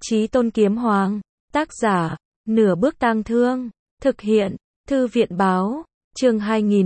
Chí Tôn Kiếm Hoàng. Tác giả, Nửa Bước Tang Thương. Thực hiện, Thư viện báo. Chương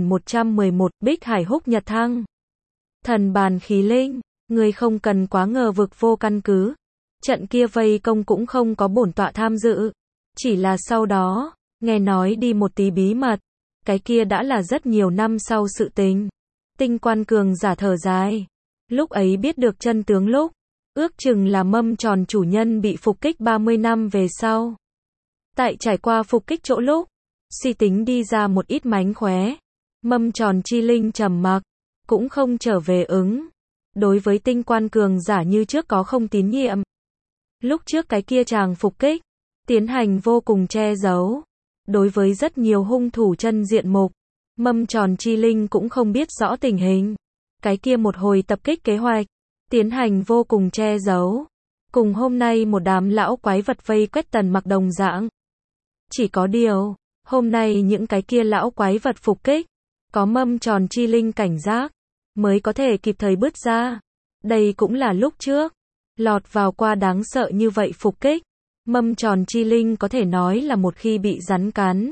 2111, Bích Hải Húc Nhật Thăng. Thần bàn khí linh, người không cần quá ngờ vực vô căn cứ. Trận kia vây công cũng không có bổn tọa tham dự. Chỉ là sau đó, nghe nói đi một tí bí mật. Cái kia đã là rất nhiều năm sau sự tình. Tinh Quan cường giả thở dài. Lúc ấy biết được chân tướng lúc, ước chừng là mâm tròn chủ nhân bị phục kích 30 năm về sau. Tại trải qua phục kích chỗ lúc, suy tính đi ra một ít mánh khóe. Mâm tròn chi linh trầm mặc, cũng không trở về ứng. Đối với Tinh Quan cường giả như trước có không tín nhiệm. Lúc trước cái kia chàng phục kích, tiến hành vô cùng che giấu. Đối với rất nhiều hung thủ chân diện mục, mâm tròn chi linh cũng không biết rõ tình hình. Cái kia một hồi tập kích kế hoạch, tiến hành vô cùng che giấu. Cùng hôm nay một đám lão quái vật vây quét Tần Mặc đồng dạng. Chỉ có điều, hôm nay những cái kia lão quái vật phục kích, có mâm tròn chi linh cảnh giác, mới có thể kịp thời bứt ra. Đây cũng là lúc trước, lọt vào qua đáng sợ như vậy phục kích. Mâm tròn chi linh có thể nói là một khi bị rắn cắn.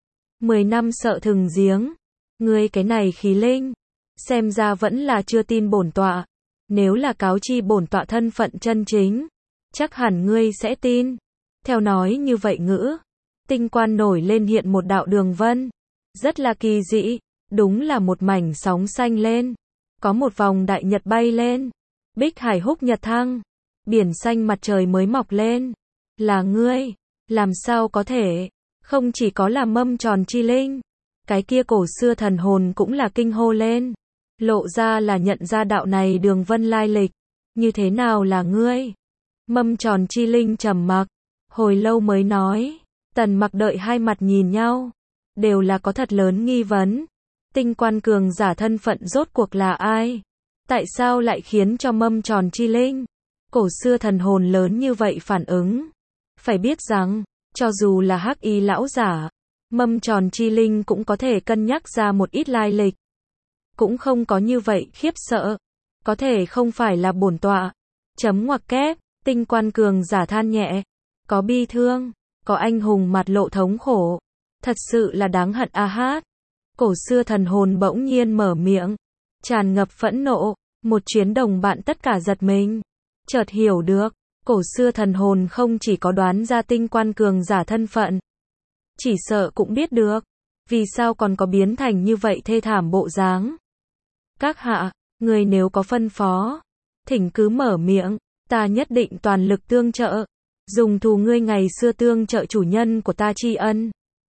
10 năm sợ thừng giếng. Ngươi cái này khí linh, xem ra vẫn là chưa tin bổn tọa. Nếu là cáo chi bổn tọa thân phận chân chính, chắc hẳn ngươi sẽ tin. Theo nói như vậy ngữ, Tinh Quan nổi lên hiện một đạo đường vân. Rất là kỳ dị, đúng là một mảnh sóng xanh lên. Có một vòng đại nhật bay lên. Bích Hải Húc Nhật Thăng. Biển xanh mặt trời mới mọc lên. Là ngươi, làm sao có thể, không chỉ có là mâm tròn chi linh. Cái kia cổ xưa thần hồn cũng là kinh hô lên. Lộ ra là nhận ra đạo này đường vân lai lịch. Như thế nào là ngươi? Mâm tròn chi linh trầm mặc, hồi lâu mới nói. Tần Mặc đợi hai mặt nhìn nhau, đều là có thật lớn nghi vấn. Tinh Quan cường giả thân phận rốt cuộc là ai? Tại sao lại khiến cho mâm tròn chi linh, cổ xưa thần hồn lớn như vậy phản ứng? Phải biết rằng, cho dù là hắc y lão giả, mâm tròn chi linh cũng có thể cân nhắc ra một ít lai lịch. Cũng không có như vậy khiếp sợ. Có thể không phải là bổn tọa. Chấm ngoặc kép, Tinh Quan cường giả than nhẹ. Có bi thương, có anh hùng mặt lộ thống khổ. Thật sự là đáng hận a hát. Cổ xưa thần hồn bỗng nhiên mở miệng, tràn ngập phẫn nộ. Một chuyến đồng bạn tất cả giật mình. Chợt hiểu được, cổ xưa thần hồn không chỉ có đoán ra Tinh Quan cường giả thân phận, chỉ sợ cũng biết được, vì sao còn có biến thành như vậy thê thảm bộ dáng. Các hạ, người nếu có phân phó, thỉnh cứ mở miệng, ta nhất định toàn lực tương trợ, dùng thù ngươi ngày xưa tương trợ chủ nhân của ta tri ân.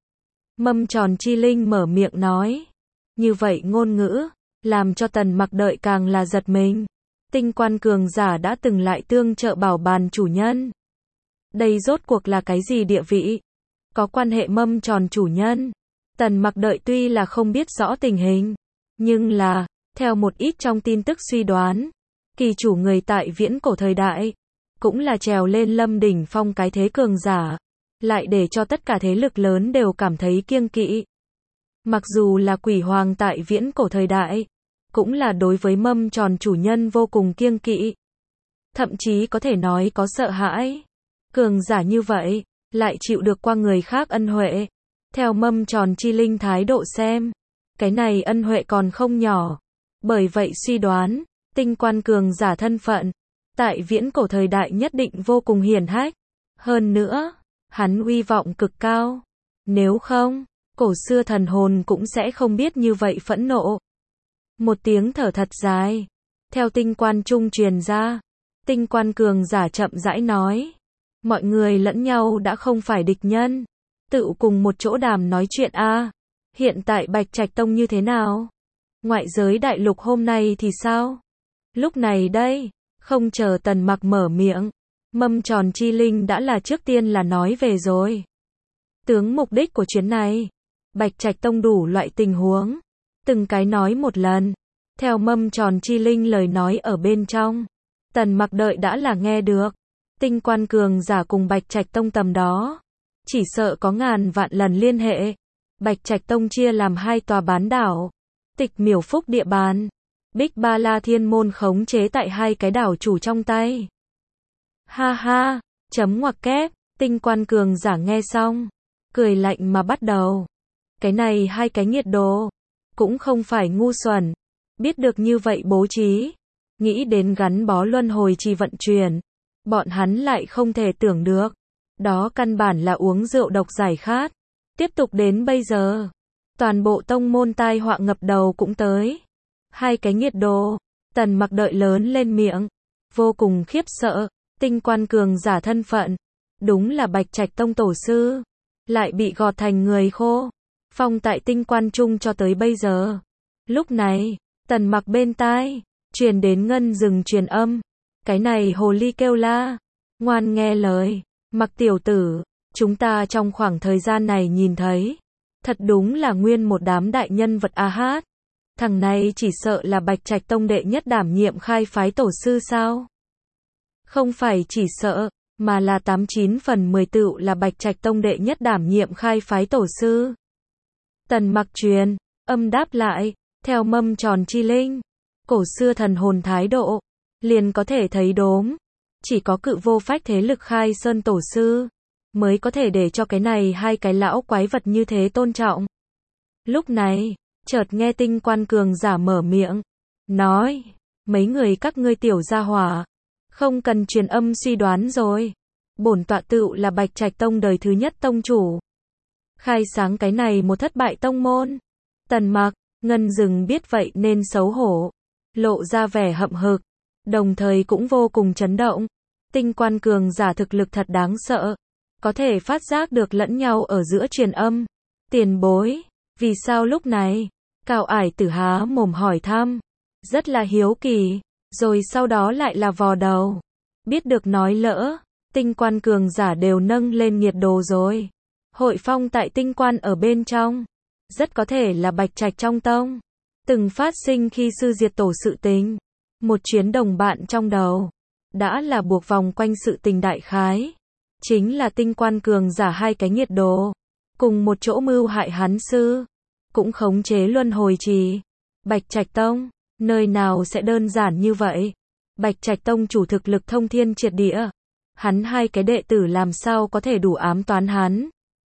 Mâm tròn chi linh mở miệng nói. Như vậy ngôn ngữ, làm cho Tần Mặc đợi càng là giật mình. Tinh Quan cường giả đã từng lại tương trợ bảo bàn chủ nhân. Đây rốt cuộc là cái gì địa vị? Có quan hệ mâm tròn chủ nhân. Tần Mặc đợi tuy là không biết rõ tình hình, nhưng là, theo một ít trong tin tức suy đoán, kỳ chủ người tại viễn cổ thời đại, cũng là trèo lên lâm đỉnh phong cái thế cường giả, lại để cho tất cả thế lực lớn đều cảm thấy kiêng kỵ. Mặc dù là quỷ hoàng tại viễn cổ thời đại, cũng là đối với mâm tròn chủ nhân vô cùng kiêng kỵ. Thậm chí có thể nói có sợ hãi. Cường giả như vậy, lại chịu được qua người khác ân huệ. Theo mâm tròn chi linh thái độ xem, cái này ân huệ còn không nhỏ. Bởi vậy suy đoán, Tinh Quan cường giả thân phận, tại viễn cổ thời đại nhất định vô cùng hiển hách. Hơn nữa, hắn uy vọng cực cao. Nếu không, cổ xưa thần hồn cũng sẽ không biết như vậy phẫn nộ. Một tiếng thở thật dài, theo Tinh Quan trung truyền ra. Tinh Quan cường giả chậm rãi nói. Mọi người lẫn nhau đã không phải địch nhân. Tự cùng một chỗ đàm nói chuyện a. Hiện tại Bạch Trạch Tông như thế nào? Ngoại giới đại lục hôm nay thì sao? Lúc này đây, không chờ Tần Mặc mở miệng, mâm tròn chi linh đã là trước tiên là nói về rồi. Tướng mục đích của chuyến này, Bạch Trạch Tông đủ loại tình huống, từng cái nói một lần. Theo mâm tròn chi linh lời nói ở bên trong, Tần Mặc đợi đã là nghe được. Tinh Quan cường giả cùng Bạch Trạch Tông tầm đó, chỉ sợ có ngàn vạn lần liên hệ. Bạch Trạch Tông chia làm hai tòa bán đảo, Tịch Miểu Phúc địa bàn, Bích Ba La Thiên Môn khống chế tại hai cái đảo chủ trong tay. Ha ha, Chấm ngoặc kép, tinh quan cường giả nghe xong, cười lạnh mà bắt đầu. Cái này hai cái nhiệt độ, cũng không phải ngu xuẩn, biết được như vậy bố trí, nghĩ đến gắn bó luân hồi trì vận chuyển, bọn hắn lại không thể tưởng được. Đó căn bản là uống rượu độc giải khát. Tiếp tục đến bây giờ, toàn bộ tông môn tai họa ngập đầu cũng tới. Hai cái nhiệt độ, Tần Mặc đợi lớn lên miệng, vô cùng khiếp sợ, tinh quan cường giả thân phận, đúng là Bạch Trạch tông tổ sư, lại bị gọt thành người khô, phong tại tinh quan trung cho tới bây giờ. Lúc này, Tần Mặc bên tai truyền đến ngân rừng truyền âm, cái này hồ ly kêu la, ngoan nghe lời, Mặc tiểu tử, chúng ta trong khoảng thời gian này nhìn thấy, thật đúng là nguyên một đám đại nhân vật a hát. Thằng này chỉ sợ là Bạch Trạch tông đệ nhất đảm nhiệm khai phái tổ sư sao? Không phải chỉ sợ, mà là 89 phần 10 tựu là Bạch Trạch tông đệ nhất đảm nhiệm khai phái tổ sư. Tần Mặc truyền âm đáp lại, theo mâm tròn chi linh, cổ xưa thần hồn thái độ, liền có thể thấy đốm, chỉ có cự vô phách thế lực khai sơn tổ sư, mới có thể để cho cái này hai cái lão quái vật như thế tôn trọng. Lúc này, chợt nghe tinh quan cường giả mở miệng, nói, mấy người các ngươi tiểu gia hỏa, không cần truyền âm suy đoán rồi. Bổn tọa tựu là Bạch Trạch tông đời thứ nhất tông chủ. Khai sáng cái này một thất bại tông môn. Tần Mặc, ngân rừng biết vậy nên xấu hổ, lộ ra vẻ hậm hực, đồng thời cũng vô cùng chấn động. Tinh quan cường giả thực lực thật đáng sợ, có thể phát giác được lẫn nhau ở giữa truyền âm. Tiền bối, vì sao lúc này? Cao Ải Tử há mồm hỏi thăm, rất là hiếu kỳ, rồi sau đó lại là vò đầu. Biết được nói lỡ, tinh quan cường giả đều nâng lên nhiệt độ rồi. Hội phong tại tinh quan ở bên trong, rất có thể là Bạch Trạch trong tông, từng phát sinh khi sư diệt tổ sự tình. Một chuyến đồng bạn trong đầu, đã là buộc vòng quanh sự tình đại khái. Chính là tinh quan cường giả hai cái nhiệt độ, cùng một chỗ mưu hại hắn sư, cũng khống chế luân hồi trì. Bạch Trạch tông, nơi nào sẽ đơn giản như vậy? Bạch Trạch tông chủ thực lực thông thiên triệt địa, hắn hai cái đệ tử làm sao có thể đủ ám toán hắn?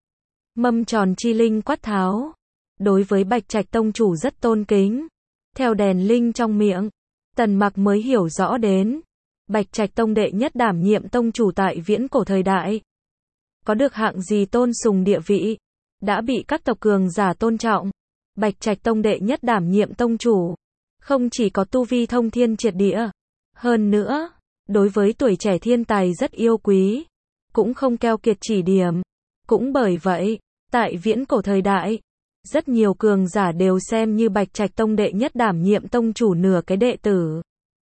Mâm tròn chi linh quát tháo, đối với Bạch Trạch tông chủ rất tôn kính. Theo đèn linh trong miệng, Tần Mặc mới hiểu rõ đến, Bạch Trạch tông đệ nhất đảm nhiệm tông chủ tại viễn cổ thời đại, có được hạng gì tôn sùng địa vị, đã bị các tộc cường giả tôn trọng. Bạch Trạch tông đệ nhất đảm nhiệm tông chủ, không chỉ có tu vi thông thiên triệt địa, hơn nữa, đối với tuổi trẻ thiên tài rất yêu quý, cũng không keo kiệt chỉ điểm. Cũng bởi vậy, tại viễn cổ thời đại, rất nhiều cường giả đều xem như Bạch Trạch tông đệ nhất đảm nhiệm tông chủ nửa cái đệ tử.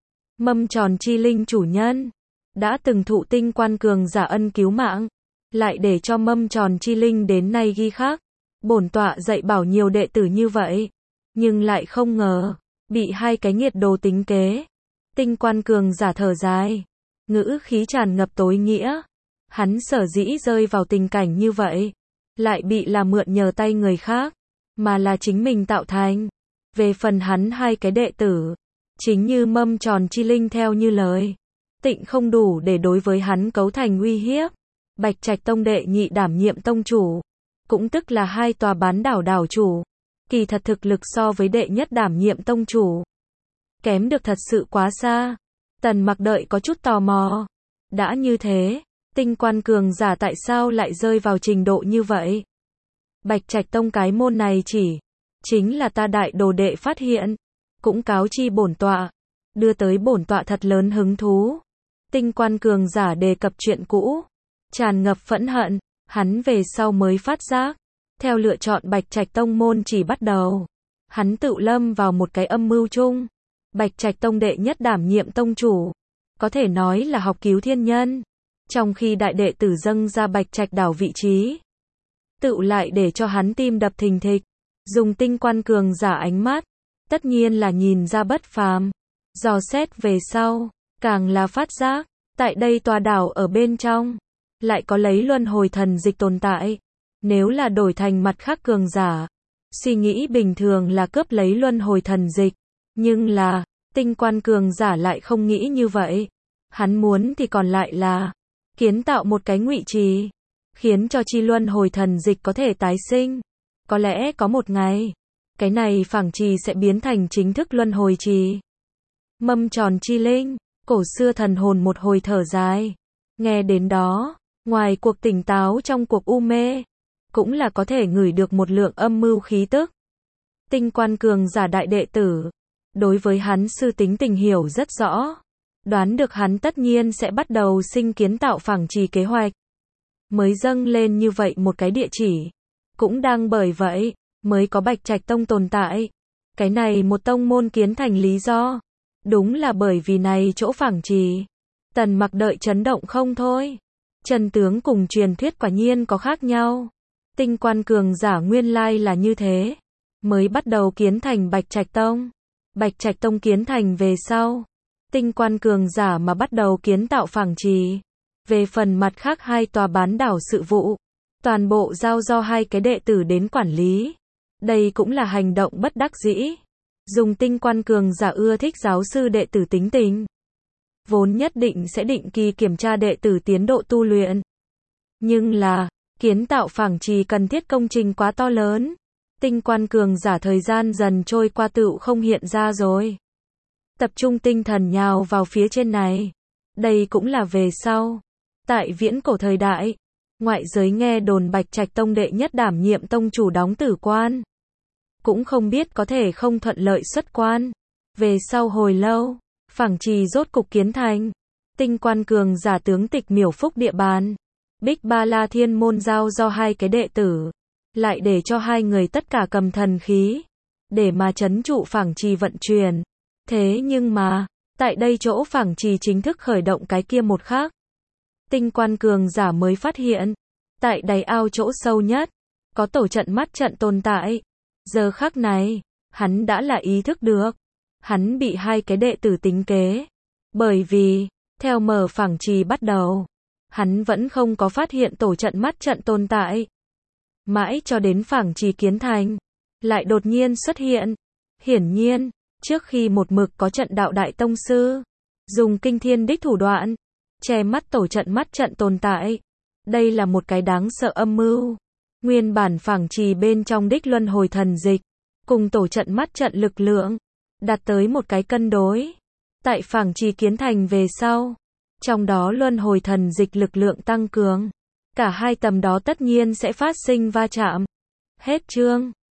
Mâm tròn chi linh chủ nhân, đã từng thụ tinh quan cường giả ân cứu mạng, lại để cho mâm tròn chi linh đến nay ghi khắc. Bổn tọa dạy bảo nhiều đệ tử như vậy, nhưng lại không ngờ, bị hai cái nhiệt đồ tính kế. Tinh quan cường giả thở dài, ngữ khí tràn ngập tối nghĩa. Hắn sở dĩ rơi vào tình cảnh như vậy, lại bị là mượn nhờ tay người khác, mà là chính mình tạo thành. Về phần hắn hai cái đệ tử, chính như mâm tròn chi linh theo như lời, tịnh không đủ để đối với hắn cấu thành uy hiếp. Bạch Trạch tông đệ nhị đảm nhiệm tông chủ, cũng tức là hai tòa bán đảo đảo chủ, kỳ thật thực lực so với đệ nhất đảm nhiệm tông chủ, kém được thật sự quá xa. Tần Mặc đợi có chút tò mò, đã như thế, tinh quan cường giả tại sao lại rơi vào trình độ như vậy? Bạch Trạch tông cái môn này chính là ta đại đồ đệ phát hiện, cũng cáo chi bổn tọa, đưa tới bổn tọa thật lớn hứng thú. Tinh quan cường giả đề cập chuyện cũ, tràn ngập phẫn hận, hắn về sau mới phát giác, theo lựa chọn Bạch Trạch tông môn chỉ bắt đầu, hắn tự lâm vào một cái âm mưu chung. Bạch Trạch tông đệ nhất đảm nhiệm tông chủ, có thể nói là học cứu thiên nhân, trong khi đại đệ tử dâng ra Bạch Trạch đảo vị trí, tự lại để cho hắn tim đập thình thịch. Dùng tinh quan cường giả ánh mắt, tất nhiên là nhìn ra bất phàm. Dò xét về sau, càng là phát giác, tại đây tòa đảo ở bên trong, lại có lấy luân hồi thần dịch tồn tại. Nếu là đổi thành mặt khác cường giả, suy nghĩ bình thường là cướp lấy luân hồi thần dịch. Nhưng là, tinh quan cường giả lại không nghĩ như vậy. Hắn muốn thì còn lại là kiến tạo một cái ngụy trì, khiến cho chi luân hồi thần dịch có thể tái sinh. Có lẽ có một ngày, cái này phẳng trì sẽ biến thành chính thức luân hồi trì. Mâm tròn chi linh, cổ xưa thần hồn một hồi thở dài. Nghe đến đó, ngoài cuộc tỉnh táo trong cuộc u mê, cũng là có thể ngửi được một lượng âm mưu khí tức. Tinh Quan cường giả đại đệ tử, đối với hắn sư tính tình hiểu rất rõ, đoán được hắn tất nhiên sẽ bắt đầu sinh kiến tạo phẳng trì kế hoạch. Mới dâng lên như vậy một cái địa chỉ, cũng đang bởi vậy, mới có Bạch Trạch Tông tồn tại. Cái này một tông môn kiến thành lý do, đúng là bởi vì này chỗ phẳng trì. Tần Mặc đợi chấn động không thôi. Chân tướng cùng truyền thuyết quả nhiên có khác nhau. Tinh Quan cường giả nguyên lai là như thế, mới bắt đầu kiến thành Bạch Trạch Tông. Bạch Trạch Tông kiến thành về sau, Tinh Quan cường giả mà bắt đầu kiến tạo phẳng trì. Về phần mặt khác hai tòa bán đảo sự vụ, toàn bộ giao do hai cái đệ tử đến quản lý. Đây cũng là hành động bất đắc dĩ. Dùng Tinh Quan cường giả ưa thích giáo sư đệ tử tính tình, vốn nhất định sẽ định kỳ kiểm tra đệ tử tiến độ tu luyện. Nhưng là, kiến tạo phẳng trì cần thiết công trình quá to lớn. Tinh Quan cường giả thời gian dần trôi qua tựu không hiện ra rồi. Tập trung tinh thần nhào vào phía trên này. Đây cũng là về sau. Tại viễn cổ thời đại, ngoại giới nghe đồn Bạch Trạch Tông đệ nhất đảm nhiệm tông chủ đóng tử quan. Cũng không biết có thể không thuận lợi xuất quan. Về sau hồi lâu, phẳng trì rốt cục kiến thành. Tinh Quan cường giả tướng tịch miểu phúc địa bàn. Bích Ba La Thiên môn giao do hai cái đệ tử, lại để cho hai người tất cả cầm thần khí, để mà trấn trụ phẳng trì vận chuyển. Thế nhưng mà, tại đây chỗ phẳng trì chính thức khởi động cái kia một khắc, Tinh Quan cường giả mới phát hiện, tại đáy ao chỗ sâu nhất, có tổ trận mắt trận tồn tại. Giờ khắc này, hắn đã là ý thức được, hắn bị hai cái đệ tử tính kế. Bởi vì, theo mở phẳng trì bắt đầu, hắn vẫn không có phát hiện tổ trận mắt trận tồn tại. Mãi cho đến phẳng trì kiến thành, lại đột nhiên xuất hiện. Hiển nhiên, trước khi một mực có trận đạo đại tông sư, dùng kinh thiên đích thủ đoạn, che mắt tổ trận mắt trận tồn tại. Đây là một cái đáng sợ âm mưu. Nguyên bản phẳng trì bên trong đích luân hồi thần dịch, cùng tổ trận mắt trận lực lượng, đạt tới một cái cân đối. Tại phẳng trì kiến thành về sau, trong đó luân hồi thần dịch lực lượng tăng cường. Cả hai tầm đó tất nhiên sẽ phát sinh va chạm. Hết chương.